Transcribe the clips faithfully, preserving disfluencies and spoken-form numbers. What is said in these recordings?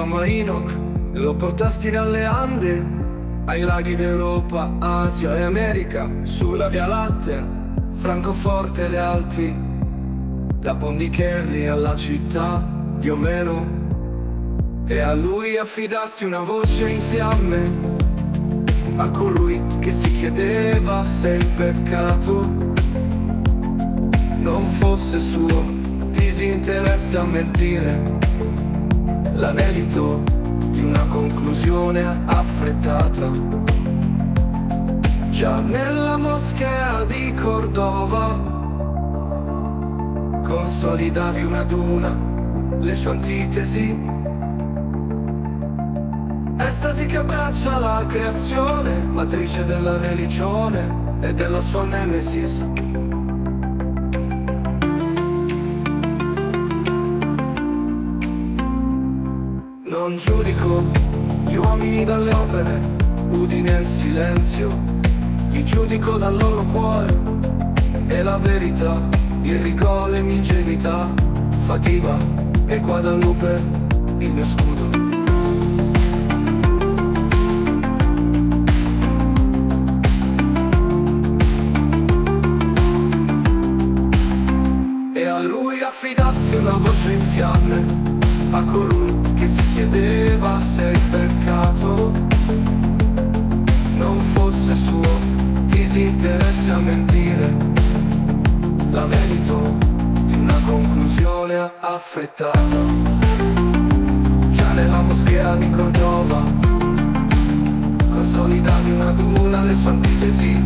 Mamma Enoch, lo portasti dalle Ande ai laghi d'Europa, Asia e America, sulla Via Lattea, Francoforte e le Alpi, da Pondicherry alla città di Omero. E a lui affidasti una voce in fiamme, a colui che si chiedeva se il peccato non fosse suo disinteresse a mentire, l'anelito di una conclusione affrettata. Già nella moschea di Cordova consolidavi una ad una le sue antitesi, estasi che abbraccia la creazione, matrice della religione e della sua nemesis. Non giudico gli uomini dalle opere, udine il silenzio, li giudico dal loro cuore e la verità, il rigore e l'ingenuità, Fatima e Guadalupe, il mio scudo. E a lui affidasti una voce in fiamme, a colui che si chiedeva se il peccato non fosse suo disinteresse a mentire, l'anelito di una conclusione affrettata. Già nella moschea di Cordova consolidavi una ad una le sue antitesi,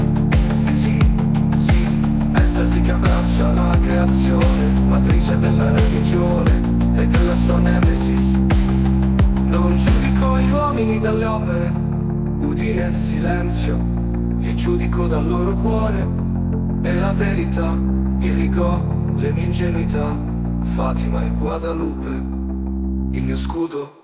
estasi che abbraccia la creazione, matrice della religione e della sua nemesis. Non giudico gli uomini dalle opere, udine il silenzio, li giudico dal loro cuore e la verità, il rigore, le mie ingenuità, Fatima e Guadalupe, il mio scudo.